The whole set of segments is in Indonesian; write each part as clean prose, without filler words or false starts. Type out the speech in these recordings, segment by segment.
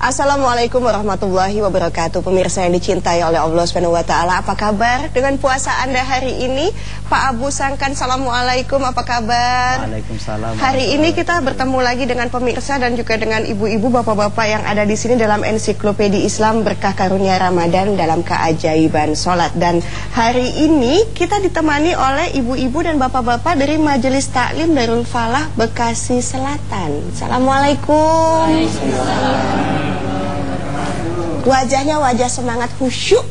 Assalamualaikum warahmatullahi wabarakatuh. Pemirsa yang dicintai oleh Allah Subhanahu wa taala, apa kabar dengan puasa Anda hari ini? Pak Abu Sangkan, assalamualaikum, apa kabar? Waalaikumsalam. Hari ini kita bertemu lagi dengan pemirsa dan juga dengan ibu-ibu, bapak-bapak yang ada di sini dalam ensiklopedia Islam Berkah Karunia Ramadan dalam keajaiban sholat. Dan hari ini kita ditemani oleh ibu-ibu dan bapak-bapak dari Majelis Taklim Darul Falah Bekasi Selatan. Assalamualaikum. Wajahnya wajah semangat khusyuk,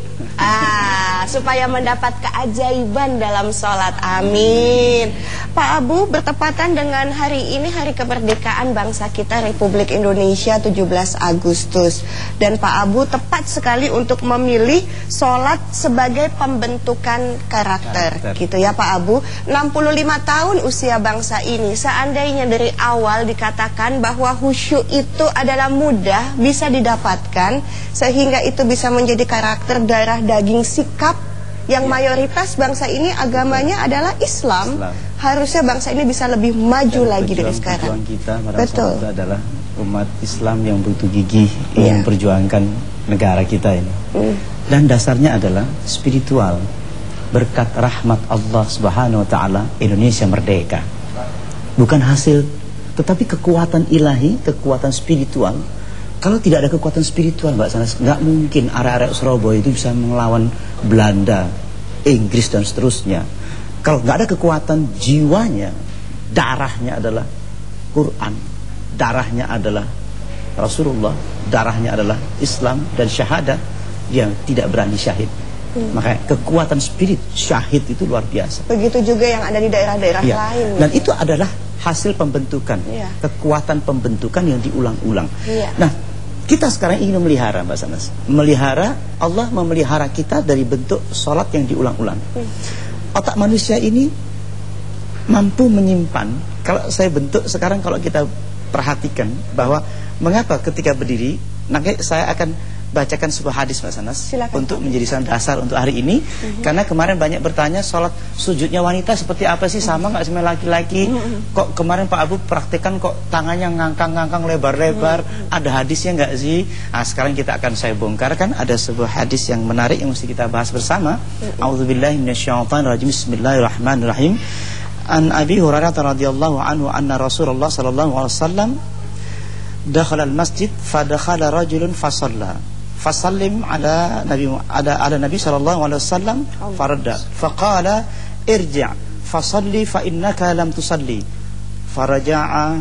supaya mendapat keajaiban dalam sholat. Amin. Pak Abu, bertepatan dengan hari ini, hari kemerdekaan bangsa kita Republik Indonesia 17 Agustus. Dan Pak Abu tepat sekali untuk memilih sholat sebagai pembentukan karakter. Gitu ya Pak Abu. 65 tahun usia bangsa ini, seandainya dari awal dikatakan bahwa khusyuk itu adalah mudah bisa didapatkan, sehingga itu bisa menjadi karakter darah daging sikap yang mayoritas bangsa ini agamanya adalah Islam. Harusnya bangsa ini bisa lebih maju lagi dari sekarang. Kita pada saat itu adalah umat Islam yang butuh gigih ingin memperjuangkan negara kita ini. Dan dasarnya adalah spiritual. Berkat rahmat Allah Subhanahu wa taala, Indonesia merdeka. Bukan hasil, tetapi kekuatan ilahi, kekuatan spiritual. Kalau tidak ada kekuatan spiritual, Mbak Sanas, nggak mungkin arek-arek Surabaya itu bisa melawan Belanda, Inggris dan seterusnya. Kalau nggak ada kekuatan jiwanya, darahnya adalah Quran, darahnya adalah Rasulullah, darahnya adalah Islam dan syahadat, dia tidak berani syahid. Makanya kekuatan spirit syahid itu luar biasa. Begitu juga yang ada di daerah-daerah lain. Dan itu adalah hasil pembentukan, kekuatan pembentukan yang diulang-ulang. Nah, kita sekarang ingin memelihara, Mbak Sanas, memelihara, Allah memelihara kita dari bentuk sholat yang diulang-ulang. Otak manusia ini mampu menyimpan. Kalau saya bentuk sekarang, kalau kita perhatikan bahwa mengapa ketika berdiri, nanti saya akan bacakan sebuah hadis, Mbak Sanas. Silakan, untuk menjadi dasar untuk hari ini. Karena kemarin banyak bertanya sholat sujudnya wanita seperti apa sih, sama nggak sama laki-laki? Kok kemarin Pak Abu praktekkan kok tangannya ngangkang-ngangkang lebar-lebar, ada hadisnya nggak sih? Nah, sekarang kita akan saya bongkarkan. Ada sebuah hadis yang menarik yang mesti kita bahas bersama. A'udzubillahi minasyaitonirrajim. Bismillahirrahmanirrahim. An Abi Hurairah radhiyallahu anhu anna Rasulullah sallallahu alaihi wasallam dakhala al-masjid fadakhala rajulun fasalla fasallim ala nabi sallallahu alaihi wasallam faradda faqala irji' fasalli fa innaka lam tusalli faraja'a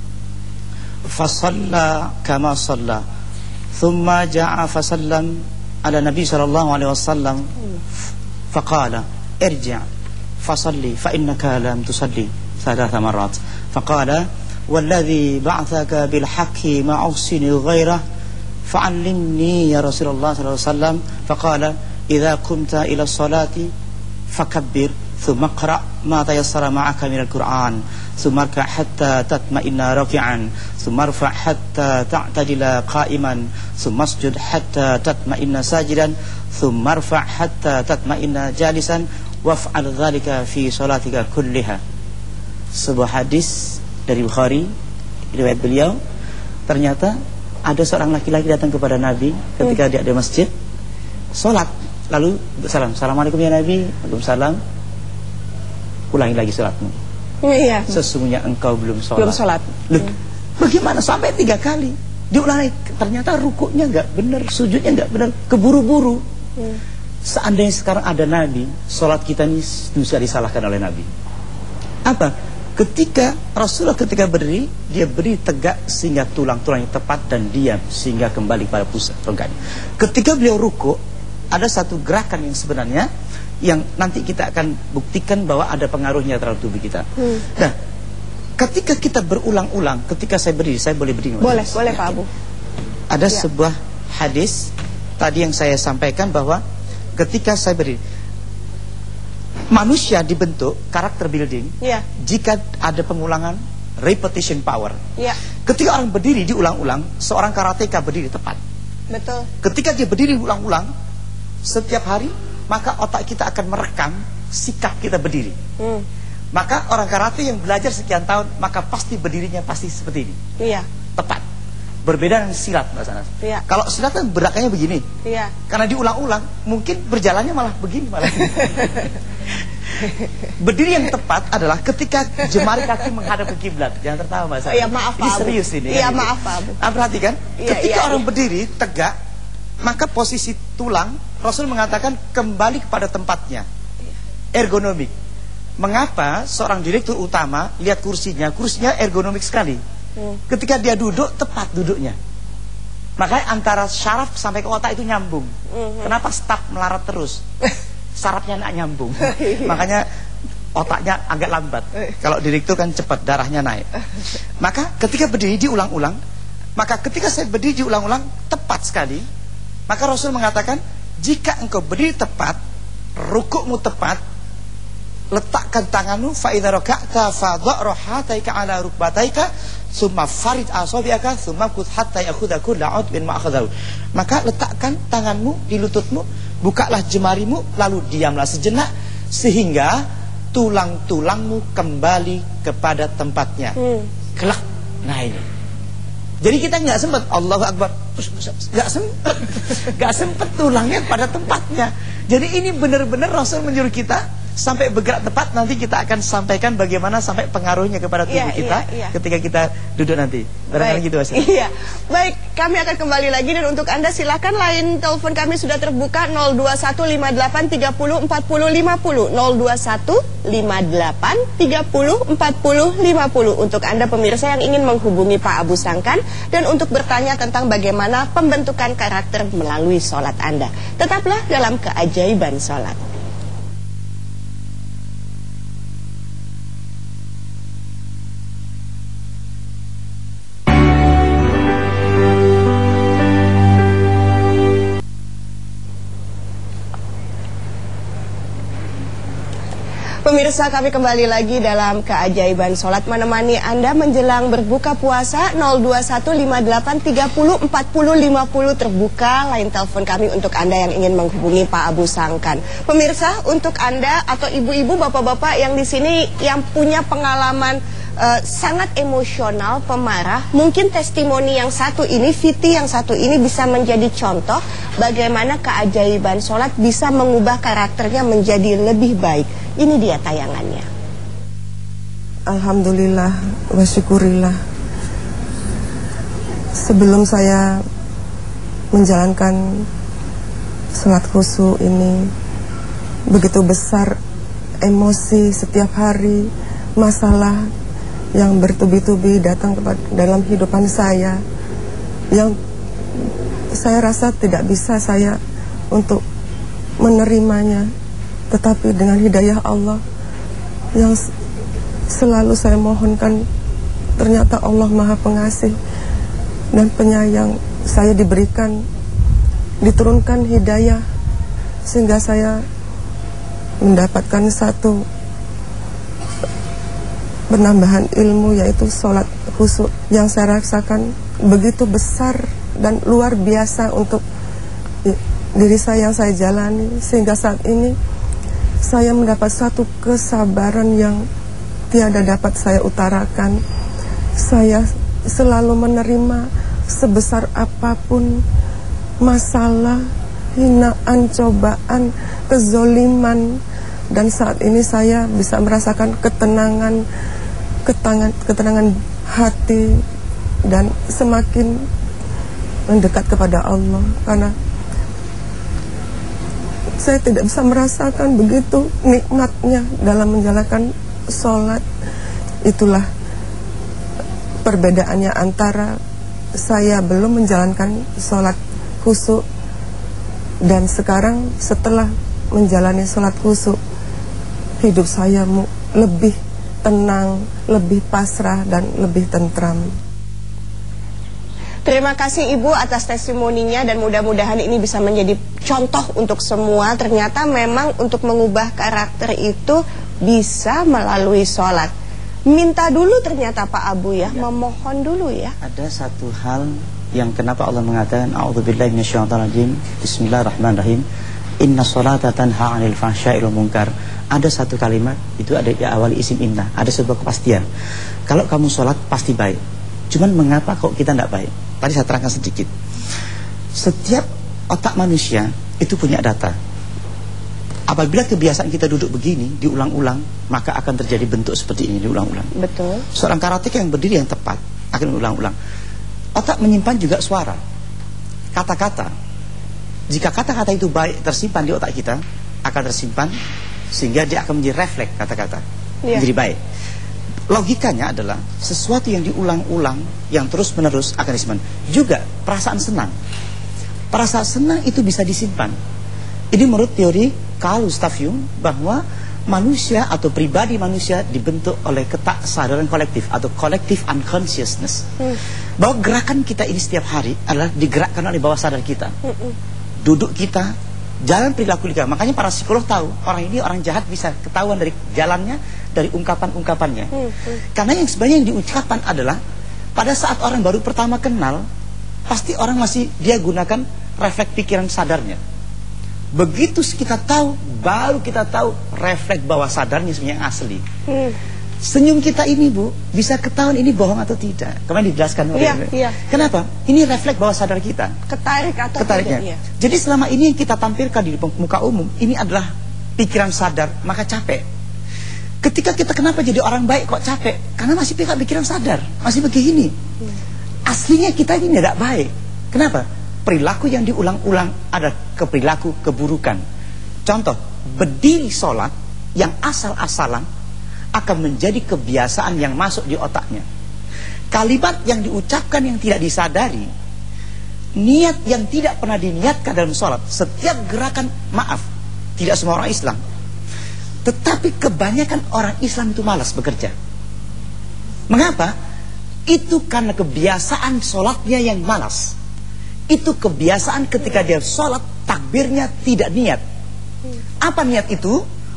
fasalla kama salla thumma ja'a fasallam ala nabi sallallahu alaihi wasallam faqala irji' fasalli fa innaka lam tusalli thalatha marrat faqala walladhi ba'athaka bil haqqi ma uhsini ghairah fa'allimni ya Rasulullah sallallahu alaihi wasallam faqala idza qumta ila sholati fakabbir thumma qra' ma tayassara ma'aka minal Qur'an thumma rka' hatta tatma'inna raki'an thumma rfa' hatta ta'tadila qa'iman thumma isjud hatta tatma'inna sajidan thumma rfa' hatta tatma'inna jalisan waf'al dhalika fi sholatika kulliha. Sebuah hadis dari Bukhari, riwayat beliau. Ternyata ada seorang laki-laki datang kepada Nabi ketika dia di masjid, sholat, lalu salam, assalamualaikum ya Nabi. Waalaikumsalam. Ulangi lagi sholatmu. Sesungguhnya engkau belum sholat. Belum sholat. Bagaimana sampai 3 kali diulangi? Ternyata rukuknya nggak benar, sujudnya nggak benar, keburu-buru. Seandainya sekarang ada Nabi, sholat kita ini bisa disalahkan oleh Nabi. Apa? Ketika Rasulullah ketika berdiri, dia berdiri tegak sehingga tulang-tulangnya tepat dan diam sehingga kembali pada pusat tegaknya. Ketika beliau ruku, ada satu gerakan yang sebenarnya yang nanti kita akan buktikan bahwa ada pengaruhnya terhadap tubuh kita. Nah, ketika kita berulang-ulang, ketika saya berdiri, saya boleh berdiri? Boleh Pak Abu. Ada sebuah hadis tadi yang saya sampaikan bahwa ketika saya berdiri, manusia dibentuk karakter building jika ada pengulangan, repetition power. Ketika orang berdiri diulang-ulang, seorang karateka berdiri tepat. Betul. Ketika dia berdiri ulang-ulang setiap hari, maka otak kita akan merekam sikap kita berdiri. Maka orang karate yang belajar sekian tahun, maka pasti berdirinya pasti seperti ini. Tepat. Berbeda dengan silat, Mbak Sanas. Kalau silat kan gerakannya begini. Karena diulang-ulang, mungkin berjalannya malah begini malah. Berdiri yang tepat adalah ketika jemari kaki menghadap ke kiblat. Jangan tertawa, Mbak Sanas. Maaf, ini serius ini. Iya, maaf, Pak Abu. Perhatikan, ketika orang berdiri tegak, maka posisi tulang Rasul mengatakan kembali kepada tempatnya. Ergonomik. Mengapa seorang direktur utama lihat kursinya ergonomik sekali. Ketika dia duduk, tepat duduknya. Makanya antara syaraf sampai ke otak itu nyambung. Kenapa staf melarat terus? Sarafnya nak nyambung. Makanya otaknya agak lambat. Kalau direktur kan cepat, darahnya naik. Maka ketika berdiri diulang-ulang, maka ketika saya berdiri diulang-ulang tepat sekali, maka Rasul mengatakan, jika engkau berdiri tepat, rukukmu tepat, letakkan tanganmu, fa idza raka'ta fa dha' rahataika 'ala rukbataika summa farid asabi'aka summa khudh hatta ya'khudha kullu 'udwin ma akhadhahu. Maka letakkan tanganmu di lututmu, bukalah jemarimu, lalu diamlah sejenak sehingga tulang-tulangmu kembali kepada tempatnya. Kelak. Nah ini. Jadi kita nggak sempat Allahu Akbar, nggak sempat tulangnya pada tempatnya. Jadi ini benar-benar Rasul menyuruh kita sampai bergerak tepat. Nanti kita akan sampaikan bagaimana sampai pengaruhnya kepada tubuh kita ketika kita duduk nanti. Barangkali gitu, Mas. Baik, kami akan kembali lagi, dan untuk Anda silakan line telepon kami sudah terbuka 02158304050, 02158304050 untuk Anda pemirsa yang ingin menghubungi Pak Abu Sangkan dan untuk bertanya tentang bagaimana pembentukan karakter melalui sholat Anda. Tetaplah dalam keajaiban sholat. Pemirsa, kami kembali lagi dalam keajaiban sholat, menemani Anda menjelang berbuka puasa. 02158304050 terbuka line telepon kami untuk Anda yang ingin menghubungi Pak Abu Sangkan. Pemirsa, untuk Anda atau ibu-ibu, bapak-bapak yang di sini yang punya pengalaman sangat emosional, pemarah, mungkin testimoni yang satu ini, Viti yang satu ini bisa menjadi contoh bagaimana keajaiban sholat bisa mengubah karakternya menjadi lebih baik. Ini dia tayangannya. Alhamdulillah wa syukurillah. Sebelum saya menjalankan sholat khusyuk ini, begitu besar emosi setiap hari, masalah yang bertubi-tubi datang dalam kehidupan saya, yang saya rasa tidak bisa saya untuk menerimanya. Tetapi dengan hidayah Allah yang selalu saya mohonkan, ternyata Allah Maha Pengasih dan Penyayang. Saya diturunkan hidayah sehingga saya mendapatkan satu penambahan ilmu, yaitu sholat khusyuk yang saya rasakan begitu besar dan luar biasa untuk diri saya yang saya jalani, sehingga saat ini saya mendapat satu kesabaran yang tiada dapat saya utarakan. Saya selalu menerima sebesar apapun masalah, hinaan, cobaan, kezoliman, dan saat ini saya bisa merasakan ketenangan hati dan semakin mendekat kepada Allah, karena saya tidak bisa merasakan begitu nikmatnya dalam menjalankan sholat. Itulah perbedaannya antara saya belum menjalankan sholat khusyuk dan sekarang setelah menjalani sholat khusyuk, hidup saya lebih tenang, lebih pasrah, dan lebih tentram. Terima kasih Ibu atas testimoninya, dan mudah-mudahan ini bisa menjadi contoh untuk semua. Ternyata memang untuk mengubah karakter itu bisa melalui sholat. Minta dulu ternyata Pak Abu ya, memohon dulu ya. Ada satu hal yang kenapa Allah mengatakan a'udzubillahi minasyaitonirrajim, bismillahirrahmanirrahim, inna sholata tanha 'anil fahsya'i wal munkar. Ada satu kalimat, itu ada di awal isim inna, ada sebuah kepastian. Kalau kamu sholat pasti baik. Cuman mengapa kok kita tidak baik? Tadi saya terangkan sedikit. Setiap otak manusia itu punya data. Apabila kebiasaan kita duduk begini diulang-ulang, maka akan terjadi bentuk seperti ini diulang-ulang. Betul. Seorang karateka yang berdiri yang tepat akan diulang-ulang. Otak menyimpan juga suara, kata-kata. Jika kata-kata itu baik tersimpan di otak kita, akan tersimpan sehingga dia akan menjadi refleks kata-kata, menjadi baik. Logikanya adalah sesuatu yang diulang-ulang, yang terus-menerus akan disimpan. Juga perasaan senang. Perasaan senang itu bisa disimpan. Ini menurut teori Carl Gustav Jung, bahwa manusia atau pribadi manusia dibentuk oleh ketaksadaran kolektif atau collective unconsciousness. Bahwa gerakan kita ini setiap hari adalah digerakkan oleh bawah sadar kita. Duduk kita, jalan perilaku kita. Makanya para psikolog tahu orang ini orang jahat bisa ketahuan dari jalannya, dari ungkapan-ungkapannya. Karena yang sebenarnya yang diucapkan adalah pada saat orang baru pertama kenal, pasti orang masih dia gunakan refleks pikiran sadarnya. Begitu kita tahu, baru kita tahu refleks bawah sadarnya sebenarnya yang asli. Senyum kita ini, Bu, bisa ketahuan ini bohong atau tidak. Kemarin dijelaskan oleh Kenapa? Ini refleks bawah sadar kita. Ketarik atau ketariknya. tidak. Jadi selama ini yang kita tampilkan di muka umum, ini adalah pikiran sadar, maka capek. Ketika kita kenapa jadi orang baik kok capek? Karena masih pikiran sadar, masih begini. Aslinya kita ini tidak baik. Kenapa? Perilaku yang diulang-ulang ada perilaku keburukan. Contoh, berdiri sholat yang asal-asalan akan menjadi kebiasaan yang masuk di otaknya. Kalimat yang diucapkan yang tidak disadari, niat yang tidak pernah diniatkan dalam sholat. Setiap gerakan, maaf, tidak semua orang Islam, tetapi kebanyakan orang Islam itu malas bekerja. Mengapa? Itu karena kebiasaan sholatnya yang malas. Itu kebiasaan ketika dia sholat, takbirnya tidak niat. Apa niat itu?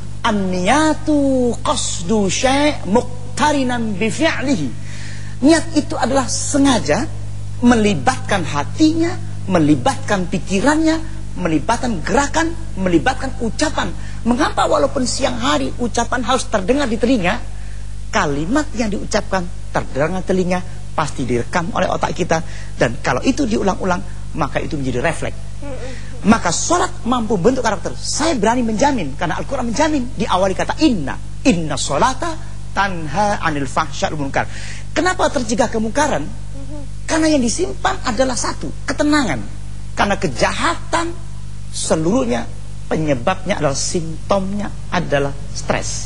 An-niyatu qasdu syai' muqtarinan bifi'lihi. Niat itu adalah sengaja melibatkan hatinya, melibatkan pikirannya, melibatkan gerakan, melibatkan ucapan. Mengapa walaupun siang hari ucapan harus terdengar di telinga, kalimat yang diucapkan terdengar telinga pasti direkam oleh otak kita. Dan kalau itu diulang-ulang, maka itu menjadi refleks. Maka sholat mampu bentuk karakter. Saya berani menjamin, karena Al-Quran menjamin, diawali kata inna sholata tanha anil fahsya'i wal munkar. Kenapa tercegah kemungkaran? Karena yang disimpan adalah satu, ketenangan. Karena kejahatan seluruhnya penyebabnya adalah, simptomnya adalah stres,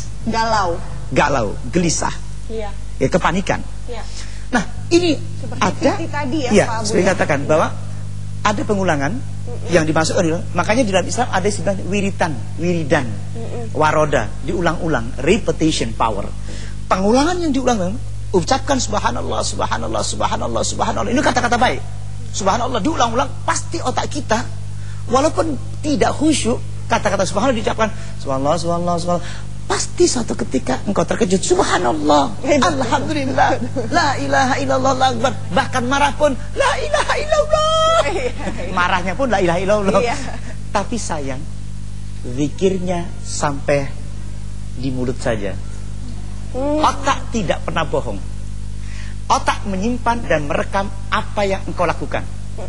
galau, gelisah, ya, kepanikan. Nah, ini seperti ada tadi ya, Pak Abu, seperti katakan bahwa ada pengulangan yang dimasukkan. Makanya di dalam Islam ada istilah wiridan, waroda, diulang-ulang, repetition power. Pengulangan yang diulang-ulang, ucapkan subhanallah, subhanallah, subhanallah, subhanallah. Ini kata-kata baik. Subhanallah diulang-ulang, pasti otak kita walaupun tidak khusyuk, kata-kata subhanallah diucapkan, subhanallah, subhanallah, subhanallah. Pasti suatu ketika engkau terkejut, subhanallah, alhamdulillah, la ilaha illallah, la akbar. Bahkan marah pun, la ilaha illallah. Marahnya pun la ilaha illallah. Tapi sayang, zikirnya sampai di mulut saja. Otak tidak pernah bohong. Otak menyimpan dan merekam apa yang engkau lakukan.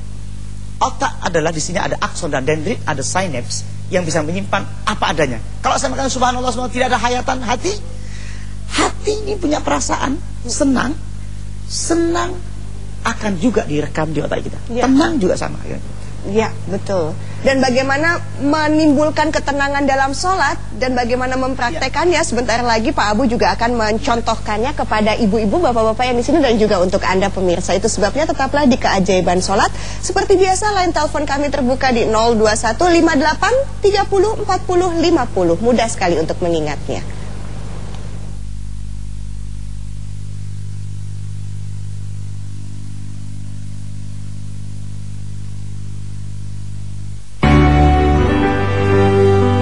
Otak adalah, di sini ada akson dan dendrit, ada synapse yang bisa menyimpan apa adanya. Kalau saya mengatakan subhanallah, subhanallah, tidak ada hayatan hati. Hati ini punya perasaan senang. Senang akan juga direkam di otak kita. Tenang juga sama. Ya, betul. Dan bagaimana menimbulkan ketenangan dalam sholat dan bagaimana mempraktekannya, sebentar lagi Pak Abu juga akan mencontohkannya kepada ibu-ibu, bapak-bapak yang di sini dan juga untuk Anda pemirsa. Itu sebabnya tetaplah di Keajaiban Sholat. Seperti biasa, line telepon kami terbuka di 02158 30 40 50. Mudah sekali untuk mengingatnya.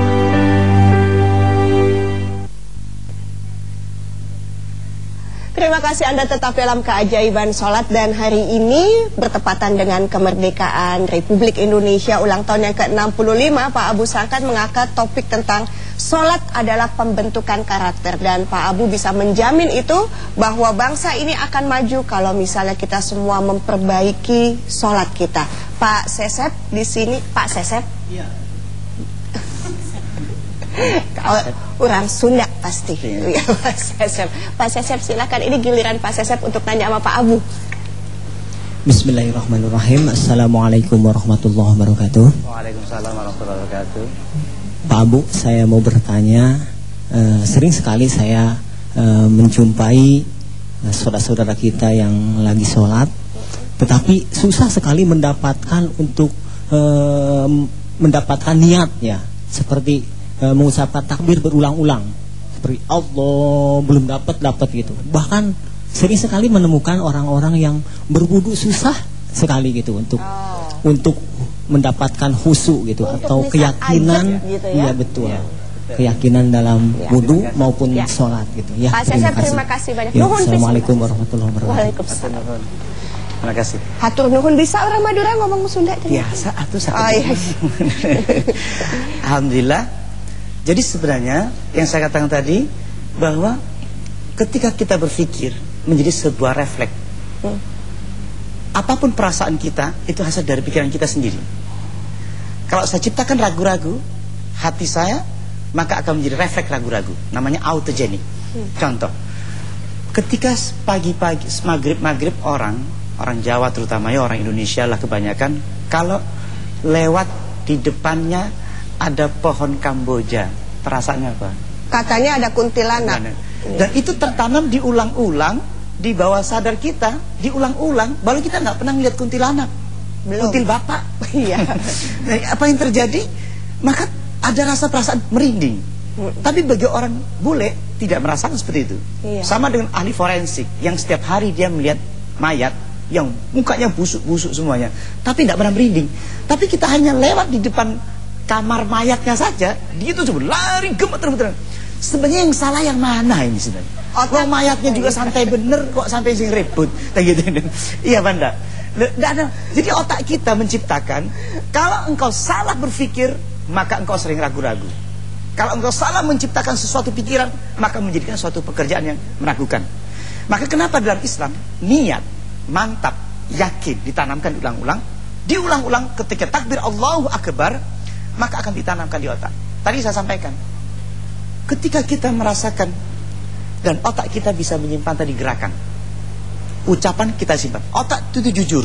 Terima Terima kasih Anda tetap dalam keajaiban sholat, dan hari ini bertepatan dengan kemerdekaan Republik Indonesia ulang tahun yang ke-65. Pak Abu Sangkan mengangkat topik tentang sholat adalah pembentukan karakter, dan Pak Abu bisa menjamin itu bahwa bangsa ini akan maju kalau misalnya kita semua memperbaiki sholat kita. Pak Sesep di sini, Pak Sesep. Iya. Kalau orang Sunda pasti. Ya, Pak Sesep silakan, ini giliran Pak Sesep untuk tanya sama Pak Abu. Bismillahirrahmanirrahim. Assalamualaikum warahmatullahi wabarakatuh. Waalaikumsalam warahmatullahi wabarakatuh. Pak Abu, saya mau bertanya, sering sekali saya menjumpai saudara-saudara kita yang lagi sholat, tetapi susah sekali mendapatkan untuk mendapatkan niat, ya, seperti mengucapkan takbir berulang-ulang, seperti Allah belum dapat gitu. Bahkan sering sekali menemukan orang-orang yang berwudu susah sekali gitu untuk mendapatkan khusyuk gitu, untuk atau keyakinan gitu, ya? Iya betul ya. Keyakinan dalam wudu maupun sholat gitu ya. Pak Sesep, terima kasih banyak. Ya, assalamualaikum warahmatullahi wabarakatuh. Waalaikumsalam. Terima kasih. Hatur nuhun, bisa orang Madura ngomong Sunda? Biasa atuh satu. Oh, iya. Alhamdulillah. Jadi sebenarnya yang saya katakan tadi, bahwa ketika kita berpikir menjadi sebuah refleks, apapun perasaan kita itu hasil dari pikiran kita sendiri. Kalau saya ciptakan ragu-ragu hati saya, maka akan menjadi refleks ragu-ragu, namanya autogenik. Contoh, ketika pagi-pagi maghrib orang Jawa terutama, ya orang Indonesia lah kebanyakan, kalau lewat di depannya ada pohon Kamboja, perasaannya apa? Katanya ada kuntilanak. Dan itu tertanam diulang-ulang di bawah sadar kita, diulang-ulang. Baru kita nggak pernah melihat kuntilanak, kuntil bapak. Iya. Nah, apa yang terjadi? Maka ada rasa perasaan merinding. Tapi bagi orang bule tidak merasakan seperti itu. Iya. Sama dengan ahli forensik yang setiap hari dia melihat mayat yang mukanya busuk-busuk semuanya, tapi tidak pernah merinding. Tapi kita hanya lewat di depan kamar mayatnya saja, dia itu coba lari gemeter-gemeter. Sebenarnya yang salah yang mana ini sebenarnya? Kalau mayatnya juga santai bener, kok sampai sing ribut, gitu. Iya Banda. Jadi otak kita menciptakan, kalau engkau salah berpikir, maka engkau sering ragu-ragu. Kalau engkau salah menciptakan sesuatu pikiran, maka menjadikan suatu pekerjaan yang meragukan. Maka kenapa dalam Islam niat mantap, yakin ditanamkan diulang-ulang ketika takbir Allahu Akbar, maka akan ditanamkan di otak. Tadi saya sampaikan, ketika kita merasakan dan otak kita bisa menyimpan tadi gerakan, ucapan kita simpan, otak itu jujur.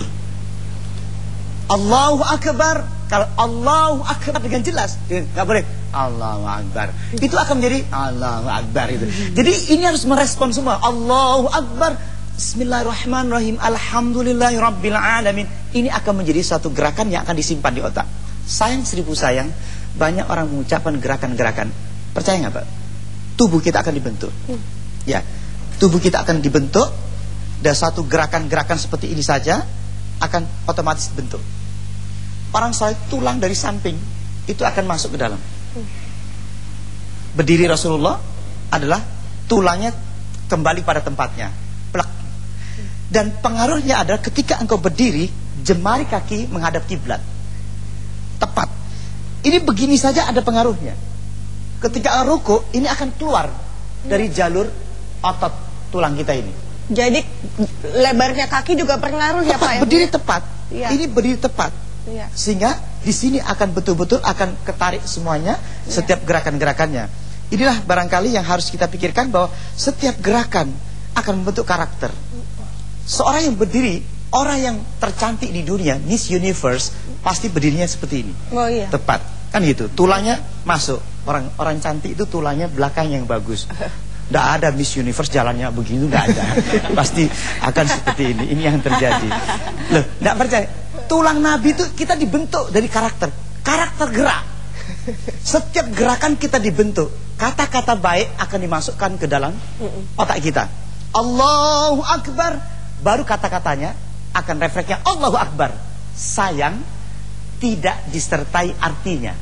Allahu Akbar, kalau Allahu Akbar dengan jelas, nggak boleh Allahu Akbar, itu akan menjadi Allahu Akbar itu. Jadi ini harus merespon semua. Allahu Akbar, Bismillahirrahmanirrahim, Alhamdulillahirabbil alamin. Ini akan menjadi satu gerakan yang akan disimpan di otak. Sayang seribu sayang, banyak orang mengucapkan gerakan-gerakan. Percaya nggak Pak? Tubuh kita akan dibentuk. Ya, tubuh kita akan dibentuk. Dan satu gerakan-gerakan seperti ini saja akan otomatis bentuk. Orang sholat, tulang dari samping itu akan masuk ke dalam. Berdiri Rasulullah adalah tulangnya kembali pada tempatnya, plek. Dan pengaruhnya adalah ketika engkau berdiri, jemari kaki menghadap kiblat, tepat. Ini begini saja ada pengaruhnya. Ketika ruku, ini akan keluar dari jalur otot tulang kita ini. Jadi lebarnya kaki juga berpengaruh ya Pak? Berdiri tepat. Ya. Ini berdiri tepat. Ya. Sehingga di sini akan betul-betul akan ketarik semuanya, setiap gerakan-gerakannya. Inilah barangkali yang harus kita pikirkan, bahwa setiap gerakan akan membentuk karakter. Seorang yang berdiri, orang yang tercantik di dunia, Miss Universe, pasti berdirinya seperti ini. Oh iya. Tepat. Kan gitu. Tulangnya masuk. Orang cantik itu tulangnya belakang yang bagus. Tidak ada Miss Universe jalannya begitu, tidak ada. Pasti akan seperti ini. Ini yang terjadi. Loh, tidak percaya? Tulang Nabi itu kita dibentuk dari karakter. Karakter gerak. Setiap gerakan kita dibentuk. Kata-kata baik akan dimasukkan ke dalam otak kita. Allahu Akbar, baru kata-katanya akan refleksnya Allahu Akbar. Sayang, tidak disertai artinya.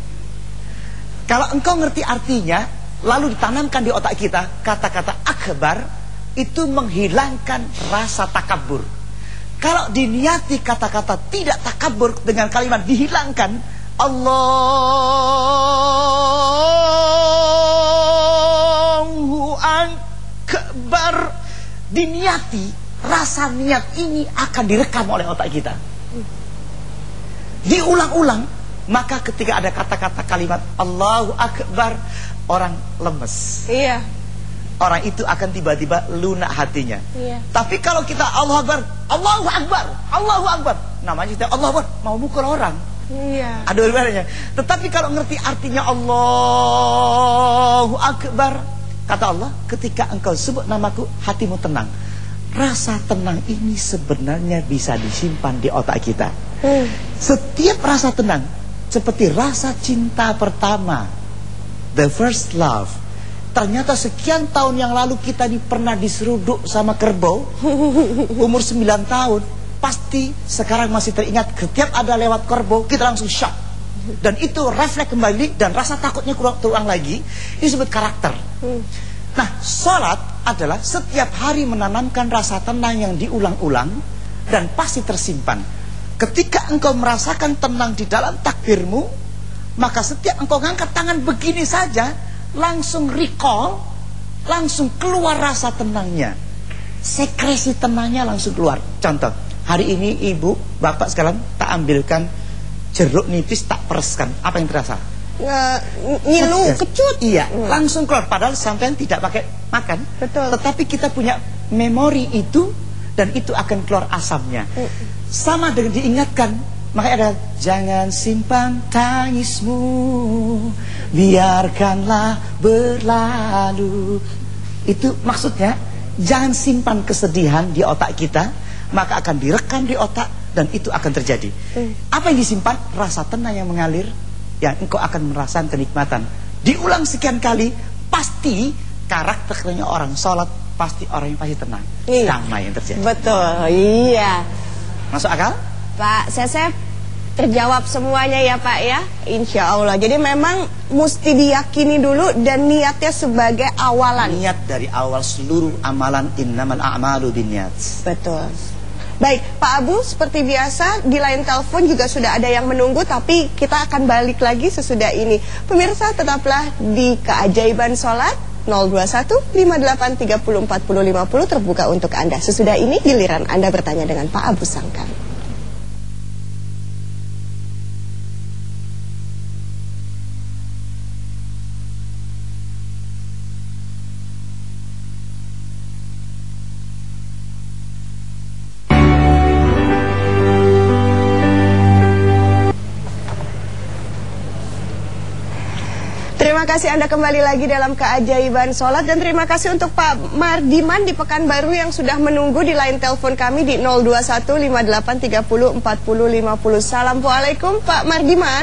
Kalau engkau ngerti artinya, lalu ditanamkan di otak kita kata-kata akbar, itu menghilangkan rasa takabur. Kalau diniati kata-kata tidak takabur dengan kalimat dihilangkan, Allahu Akbar, diniati, rasa niat ini akan direkam oleh otak kita. Diulang-ulang, maka ketika ada kata-kata kalimat Allahu Akbar, orang lemes. Iya. Orang itu akan tiba-tiba lunak hatinya. Iya. Tapi kalau kita Allahu Akbar, Allahu Akbar, Allahu Akbar, namanya kita Allahu Akbar, mau mukul orang. Iya. Ada berbedanya. Tetapi kalau ngerti artinya Allahu Akbar, kata Allah, ketika engkau sebut namaku, hatimu tenang. Rasa tenang ini sebenarnya bisa disimpan di otak kita. Setiap rasa tenang seperti rasa cinta pertama, the first love. Ternyata sekian tahun yang lalu kita pernah diseruduk sama kerbau, umur 9 tahun. Pasti sekarang masih teringat, setiap ada lewat kerbau kita langsung shock. Dan itu refleks kembali dan rasa takutnya terulang lagi. Ini disebut karakter. Nah, sholat adalah setiap hari menanamkan rasa tenang yang diulang-ulang dan pasti tersimpan. Ketika engkau merasakan tenang di dalam takbirmu, maka setiap engkau ngangkat tangan begini saja, langsung recall, langsung keluar rasa tenangnya, sekresi tenangnya langsung keluar. Contoh, hari ini ibu, bapak sekarang tak ambilkan jeruk nipis, tak pereskan, apa yang terasa? Ngilu, kecut. Iya, langsung keluar. Padahal sampean tidak pakai makan. Betul. Tetapi kita punya memori itu, dan itu akan keluar asamnya. Sama dengan diingatkan. Makanya ada, jangan simpan tangismu, biarkanlah berlalu. Itu maksudnya, jangan simpan kesedihan di otak kita, maka akan direkam di otak dan itu akan terjadi. Apa yang disimpan? Rasa tenang yang mengalir, yang engkau akan merasakan kenikmatan. Diulang sekian kali, pasti karakternya orang sholat, pasti orang yang pasti tenang. Damai yang terjadi. Betul, iya. Masuk akal? Pak Sesep, terjawab semuanya ya Pak ya, insya Allah. Jadi memang mesti diyakini dulu dan niatnya sebagai awalan. Niat dari awal seluruh amalan, innamal a'malu binniyat. Betul. Baik, Pak Abu, seperti biasa di line telepon juga sudah ada yang menunggu, tapi kita akan balik lagi sesudah ini. Pemirsa, tetaplah di Keajaiban Sholat. 021 58 30 40 50 terbuka untuk Anda. Sesudah ini giliran Anda bertanya dengan Pak Abu Sangkan. Terima kasih Anda kembali lagi dalam Keajaiban Sholat. Dan terima kasih untuk Pak Mardiman di Pekanbaru yang sudah menunggu di line telepon kami di 021 58 30 40 50. Assalamualaikum Pak Mardiman.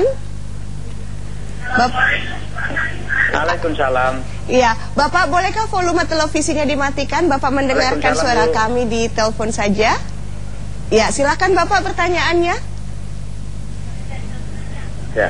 Waalaikumsalam. Iya, Bapak bolehkah volume televisinya dimatikan? Bapak mendengarkan suara kami di telepon saja. Ya, silakan Bapak pertanyaannya. Ya.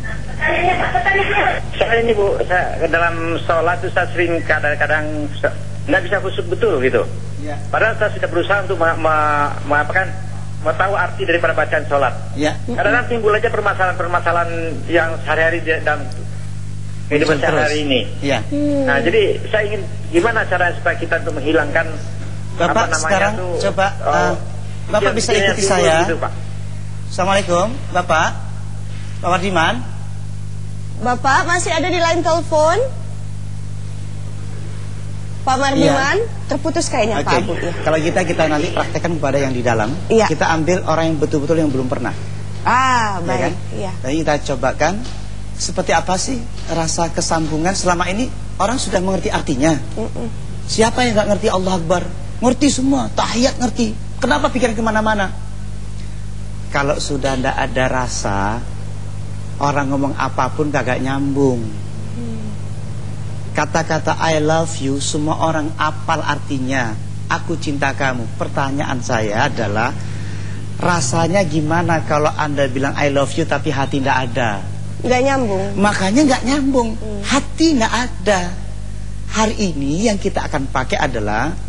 Saya ini Bu, saya dalam sholat itu saya sering kadang-kadang nggak bisa khusyuk betul gitu. Ya. Padahal saya sudah berusaha untuk mau tahu arti daripada bacaan sholat. Ya. Kadang-kadang timbul aja permasalahan-permasalahan yang sehari-hari dalam kehidupan sehari-hari ini. Ya. Nah, jadi saya ingin gimana caranya supaya kita untuk menghilangkan Bapak sekarang tuh, coba Bapak bisa ikuti saya. Gitu, Pak. Assalamualaikum, Bapak Mardiman. Bapak masih ada di line telepon? Pak Mardiman, terputus kayaknya Pak Abu ya. Kalau kita nanti praktekkan kepada yang di dalam, kita ambil orang yang betul-betul yang belum pernah. Baik. Ya kan? Jadi kita cobakan seperti apa sih rasa kesambungan. Selama ini orang sudah mengerti artinya. Siapa yang nggak ngerti Allah Akbar? Ngerti semua, tahiyat ngerti. Kenapa pikiran kemana-mana? Kalau sudah tidak ada rasa, orang ngomong apapun kagak nyambung. Kata-kata I love you semua orang apal artinya. Aku cinta kamu. Pertanyaan saya adalah, rasanya gimana kalau Anda bilang I love you tapi hati tidak ada? Nggak nyambung. Makanya nggak nyambung. Hati nggak ada. Hari ini yang kita akan pakai adalah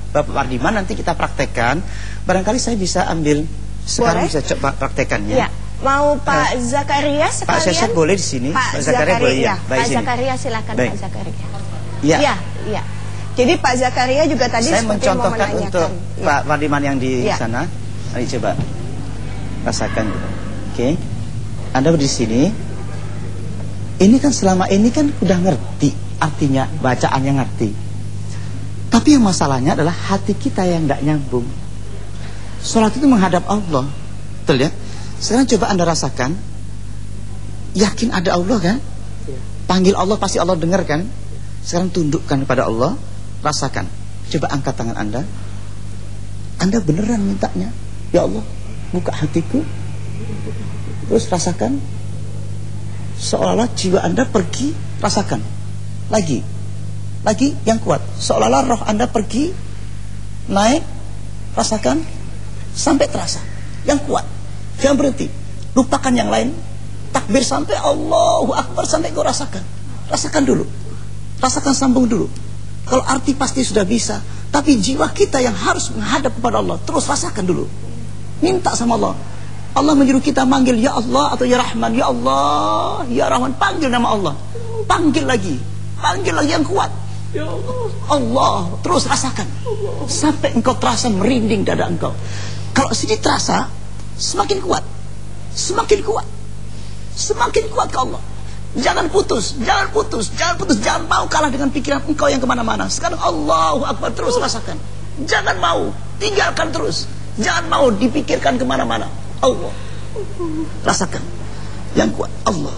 Bapak Mardiman nanti kita praktekkan. Barangkali saya bisa ambil sekarang. Boleh? Bisa coba praktekannya. Ya. Mau Pak Zakaria sekalian? Pak Syekh boleh di sini. Pak Zakaria boleh ya. Pak Zakaria silakan. Baik. Pak Zakaria. Ya. Ya. Jadi Pak Zakaria juga tadi saya mencontohkan untuk ya. Pak Mardiman yang di sana. Mari coba rasakan. Oke. Anda di sini. Ini kan selama ini kan udah ngerti artinya, bacaannya ngerti. Tapi yang masalahnya adalah hati kita yang tidak nyambung. Sholat itu menghadap Allah. Betul ya? Sekarang coba Anda rasakan. Yakin ada Allah kan? Panggil Allah pasti Allah dengar kan? Sekarang tundukkan kepada Allah. Rasakan. Coba angkat tangan Anda. Anda beneran mintanya. Ya Allah, buka hatiku. Terus rasakan. Seolah-olah jiwa Anda pergi. Rasakan. Lagi yang kuat. Seolah-olah roh Anda pergi. Naik. Rasakan. Sampai terasa. Yang kuat. Jangan berhenti. Lupakan yang lain. Takbir sampai Allahu Akbar sampai kau rasakan. Rasakan dulu. Rasakan, sambung dulu. Kalau arti pasti sudah bisa, tapi jiwa kita yang harus menghadap kepada Allah. Terus rasakan dulu. Minta sama Allah. Allah menyuruh kita manggil ya Allah atau ya Rahman. Ya Allah, ya Rahman. Panggil nama Allah. Panggil lagi yang kuat. Ya Allah. Terus rasakan sampai engkau terasa merinding dada engkau. Kalau sini terasa semakin kuat. Semakin kuat ke Allah. Jangan putus. Jangan mau kalah dengan pikiran engkau yang kemana-mana. Sekarang Allahu Akbar, terus rasakan. Jangan mau, tinggalkan terus. Jangan mau dipikirkan kemana-mana. Allah. Rasakan yang kuat. Allah.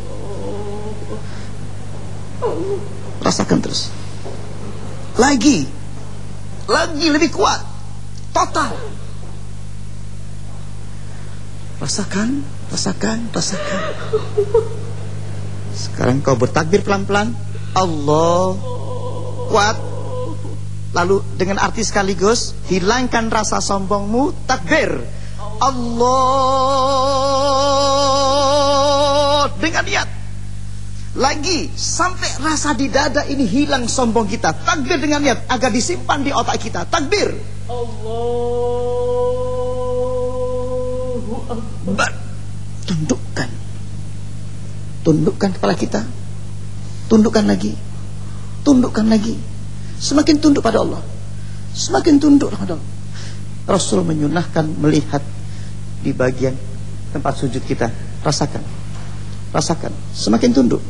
Rasakan terus. Lagi lebih kuat. Total. Rasakan. Sekarang kau bertakbir pelan-pelan. Allah. Kuat. Lalu dengan arti sekaligus, hilangkan rasa sombongmu. Takbir Allah dengan niat. Lagi sampai rasa di dada ini hilang sombong kita. Takbir dengan niat agar disimpan di otak kita. Takbir Allahu Akbar. Tundukkan kepala kita. Tundukkan lagi. Semakin tunduk pada Allah. Rasul menyunahkan melihat di bagian tempat sujud kita. Rasakan. Semakin tunduk.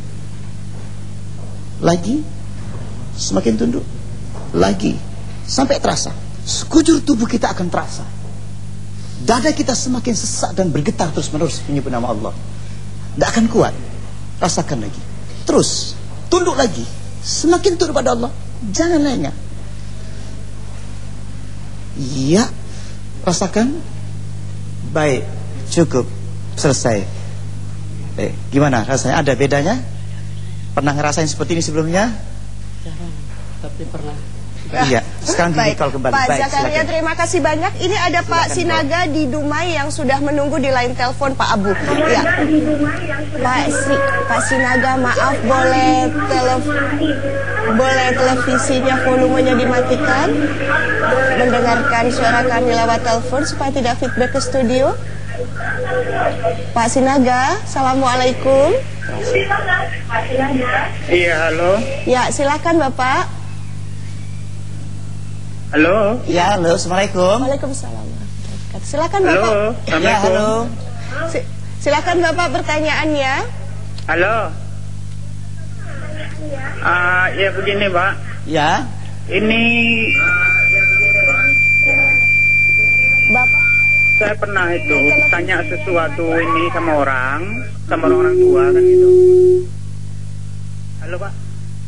Lagi. Semakin tunduk. Lagi. Sampai terasa. Sekujur tubuh kita akan terasa. Dada kita semakin sesak dan bergetar terus menerus menyebut nama Allah. Tidak akan kuat. Rasakan lagi. Terus. Tunduk lagi. Semakin tunduk pada Allah. Jangan lengah. Ya. Rasakan. Baik, cukup, selesai. Gimana rasanya? Ada bedanya? Pernah ngerasain seperti ini sebelumnya? Jarang, tapi pernah. Iya, sekarang di-recall kembali. Pak Zakaria, terima kasih banyak. Ini ada Pak Sinaga di Dumai yang sudah menunggu di line telepon Pak Abu. Ya. Pak Sinaga, maaf, boleh televisinya volumenya dimatikan, mendengarkan suara kami lewat telepon supaya tidak feedback ke studio. Pak Sinaga, assalamualaikum. Iya, halo. Ya, silakan Bapak. Halo. Ya, halo, assalamualaikum. Waalaikumsalam. Silakan Bapak. Halo, assalamualaikum. Ya, halo. Silakan Bapak pertanyaannya. Halo. Ya begini Pak. Ya. Ini Bapak. Saya pernah itu tanya sesuatu ini sama orang tua kan gitu. Halo Pak.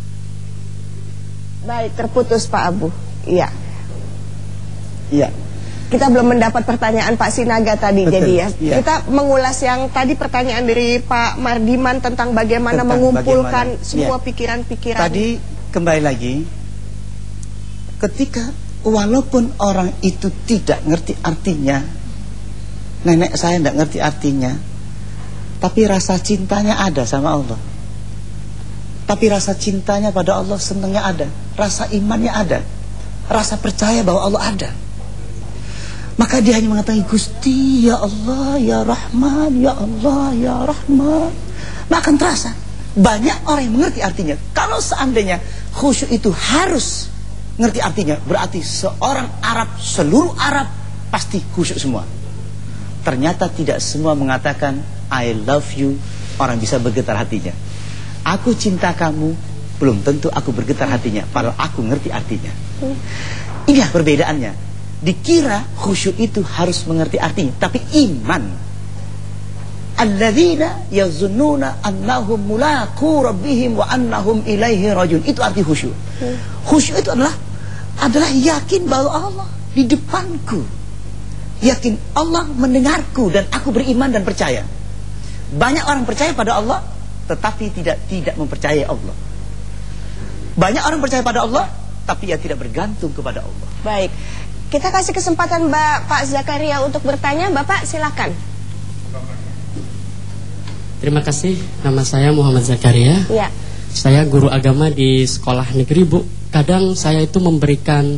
Baik, terputus Pak Abu. Iya. Iya. Kita belum mendapat pertanyaan Pak Sinaga tadi. Betul, jadi ya. Kita mengulas yang tadi pertanyaan dari Pak Mardiman tentang bagaimana mengumpulkan semua pikiran-pikiran. Tadi kembali lagi, ketika walaupun orang itu tidak ngerti artinya, nenek saya tidak ngerti artinya, tapi rasa cintanya ada sama Allah. Tapi rasa cintanya pada Allah, senangnya ada, rasa imannya ada. rasa percaya bahwa Allah ada. Maka dia hanya mengatakan, Gusti ya Allah ya Rahman, ya Allah ya Rahman. Maka akan terasa. Banyak orang yang mengerti artinya. Kalau seandainya khusyuk itu harus ngerti artinya, berarti seorang Arab, seluruh Arab pasti khusyuk semua. Ternyata tidak semua mengatakan I love you, orang bisa bergetar hatinya. Aku cinta kamu, belum tentu aku bergetar hatinya, padahal aku ngerti artinya. Inilah perbedaannya. Dikira khusyuk itu harus mengerti artinya, tapi iman. Alladzina yazunnuna annahum mulaqu rabbihim wa annahum ilaihi rajiun. Itu arti khusyuk. Khusyuk itu adalah yakin bahwa Allah di depanku. Yakin Allah mendengarku dan aku beriman dan percaya. Banyak orang percaya pada Allah tetapi tidak mempercayai Allah. Banyak orang percaya pada Allah tapi ia tidak bergantung kepada Allah. Baik. Kita kasih kesempatan Pak Zakaria untuk bertanya. Bapak silakan. Terima kasih. Nama saya Muhammad Zakaria. Ya. Saya guru agama di sekolah negeri, Bu. Kadang saya itu memberikan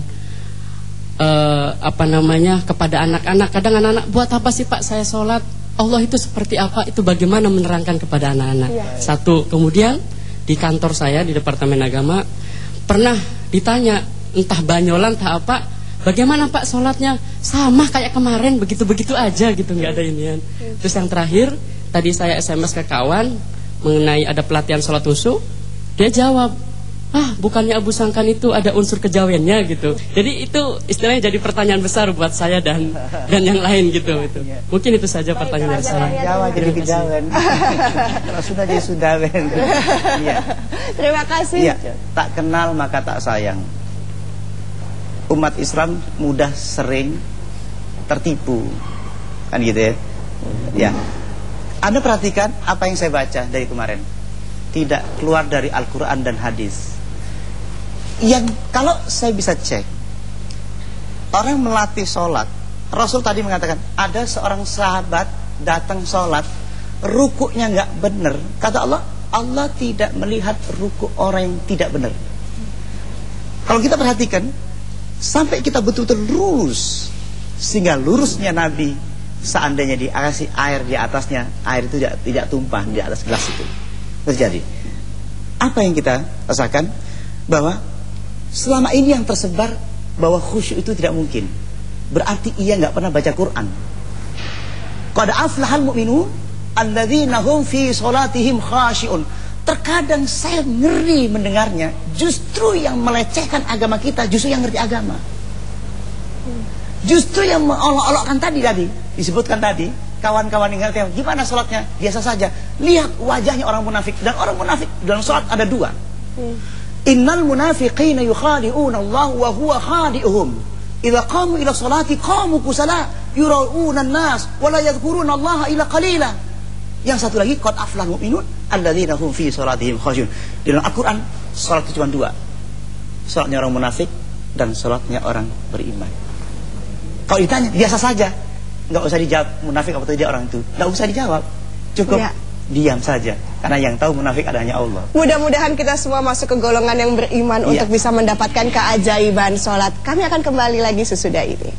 kepada anak-anak. Kadang anak-anak, buat apa sih Pak saya sholat? Allah itu seperti apa? Itu bagaimana menerangkan kepada anak-anak? Ya. Satu. Kemudian di kantor saya di Departemen Agama pernah ditanya, entah banyolan entah apa, bagaimana Pak sholatnya? Sama kayak kemarin, begitu-begitu aja gitu, nggak ada inian. Terus yang terakhir, tadi saya SMS ke kawan mengenai ada pelatihan sholat khusyuk. Dia jawab, bukannya Abu Sangkan itu ada unsur kejawennya gitu. Jadi itu istilahnya jadi pertanyaan besar buat saya dan yang lain gitu. Mungkin itu saja pertanyaan dari saya. Jawa jadi kejawen. Kalau sudah jadi sudawen. Iya. Terima kasih. Iya. Tak kenal maka tak sayang. Umat Islam mudah sering tertipu, kan gitu ya. Ya. Anda perhatikan apa yang saya baca dari kemarin, tidak keluar dari Al-Quran dan hadis. Yang kalau saya bisa cek, orang melatih sholat, Rasul tadi mengatakan ada seorang sahabat datang sholat, rukuknya nggak benar. Kata Allah, Allah tidak melihat rukuk orang yang tidak benar. Kalau kita perhatikan, sampai kita betul-betul lurus, sehingga lurusnya Nabi, seandainya dikasih air di atasnya, air itu tidak tumpah di atas gelas itu. Terjadi. Apa yang kita rasakan? Bahwa selama ini yang tersebar bahwa khusyuk itu tidak mungkin. Berarti ia nggak pernah baca Quran. Qad aflahal mu'minun alladzina hum fi sholatihim khashi'un. Terkadang saya ngeri mendengarnya, justru yang melecehkan agama kita, justru yang ngerti agama. Justru yang mengolok-olokkan tadi disebutkan tadi, kawan-kawan yang ngerti gimana sholatnya, biasa saja. Lihat wajahnya orang munafik. Dan orang munafik dalam sholat ada dua. Innal munafiqina yukhadi'una Allah wa huwa khadi'uhum. Idza qamu ila sholati qamu kusala yura'una an-nas wa la yadhkuruna Allah illa qalila. Yang satu lagi, qad aflahal mu'minun alladzina hum fi sholatihim khashi'un. Di dalam Al-Quran sholat itu cuma dua, sholatnya orang munafik dan sholatnya orang beriman. Kalau ditanya biasa saja, nggak usah dijawab munafik apa tidak orang itu, nggak usah dijawab, cukup diam saja, karena yang tahu munafik adanya Allah. Mudah-mudahan kita semua masuk ke golongan yang beriman untuk bisa mendapatkan keajaiban sholat. Kami akan kembali lagi sesudah ini.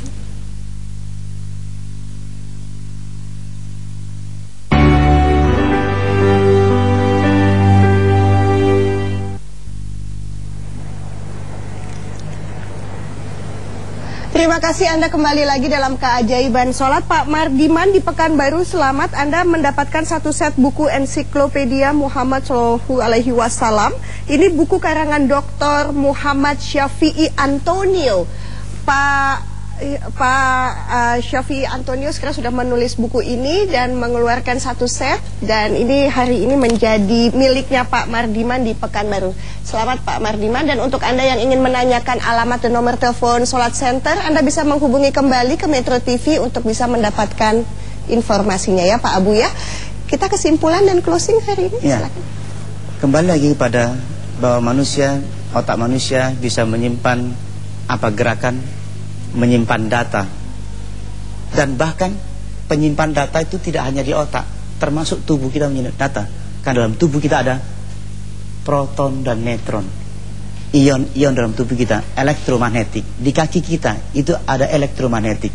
Terima kasih Anda kembali lagi dalam keajaiban sholat. Pak Mardiman di Pekanbaru, selamat. Anda mendapatkan satu set buku ensiklopedia Muhammad SAW. Ini buku karangan Dr. Muhammad Syafi'i Antonio. Pak Syafi'i Antonio sekarang sudah menulis buku ini dan mengeluarkan satu set. Dan ini hari ini menjadi miliknya Pak Mardiman di Pekanbaru. Selamat Pak Mardiman. Dan untuk Anda yang ingin menanyakan alamat dan nomor telepon Sholat Center, Anda bisa menghubungi kembali ke Metro TV untuk bisa mendapatkan informasinya ya Pak Abu ya. Kita kesimpulan dan closing hari ini, silakan. Kembali lagi pada bahwa manusia, otak manusia bisa menyimpan gerakan, menyimpan data. Dan bahkan penyimpan data itu tidak hanya di otak, termasuk tubuh kita menyimpan data. Karena dalam tubuh kita ada proton dan neutron. ion-ion dalam tubuh kita, elektromagnetik. Di kaki kita itu ada elektromagnetik.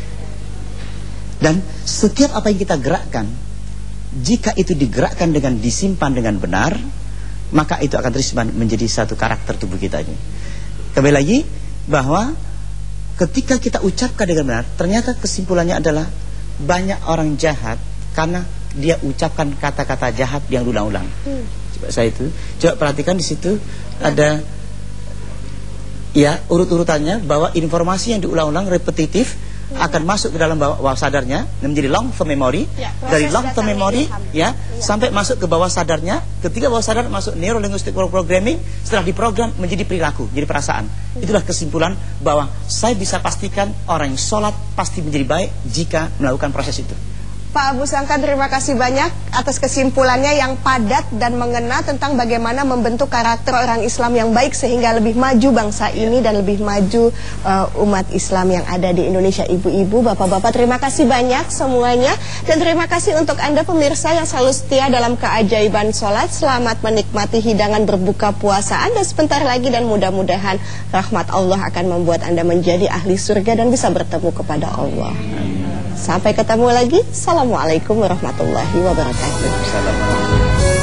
Dan setiap apa yang kita gerakkan, jika itu digerakkan dengan disimpan dengan benar, maka itu akan terus menjadi satu karakter tubuh kita ini. Kembali lagi bahwa ketika kita ucapkan dengan benar, ternyata kesimpulannya adalah banyak orang jahat karena dia ucapkan kata-kata jahat yang diulang-ulang. Coba perhatikan di situ ada ya urut-urutannya bahwa informasi yang diulang-ulang repetitif akan masuk ke dalam bawah sadarnya menjadi long term memory, dari long term memory sampai masuk ke bawah sadarnya. Ketika bawah sadar masuk neuro linguistic programming, setelah diprogram menjadi perilaku, jadi perasaan. Itulah kesimpulan bahwa saya bisa pastikan orang yang sholat pasti menjadi baik jika melakukan proses itu. Pak Abu Sangkan, terima kasih banyak atas kesimpulannya yang padat dan mengena tentang bagaimana membentuk karakter orang Islam yang baik sehingga lebih maju bangsa ini dan lebih maju umat Islam yang ada di Indonesia. Ibu-ibu, bapak-bapak, terima kasih banyak semuanya. Dan terima kasih untuk Anda pemirsa yang selalu setia dalam keajaiban sholat. Selamat menikmati hidangan berbuka puasa Anda sebentar lagi, dan mudah-mudahan rahmat Allah akan membuat Anda menjadi ahli surga dan bisa bertemu kepada Allah. Sampai ketemu lagi. Assalamualaikum warahmatullahi wabarakatuh.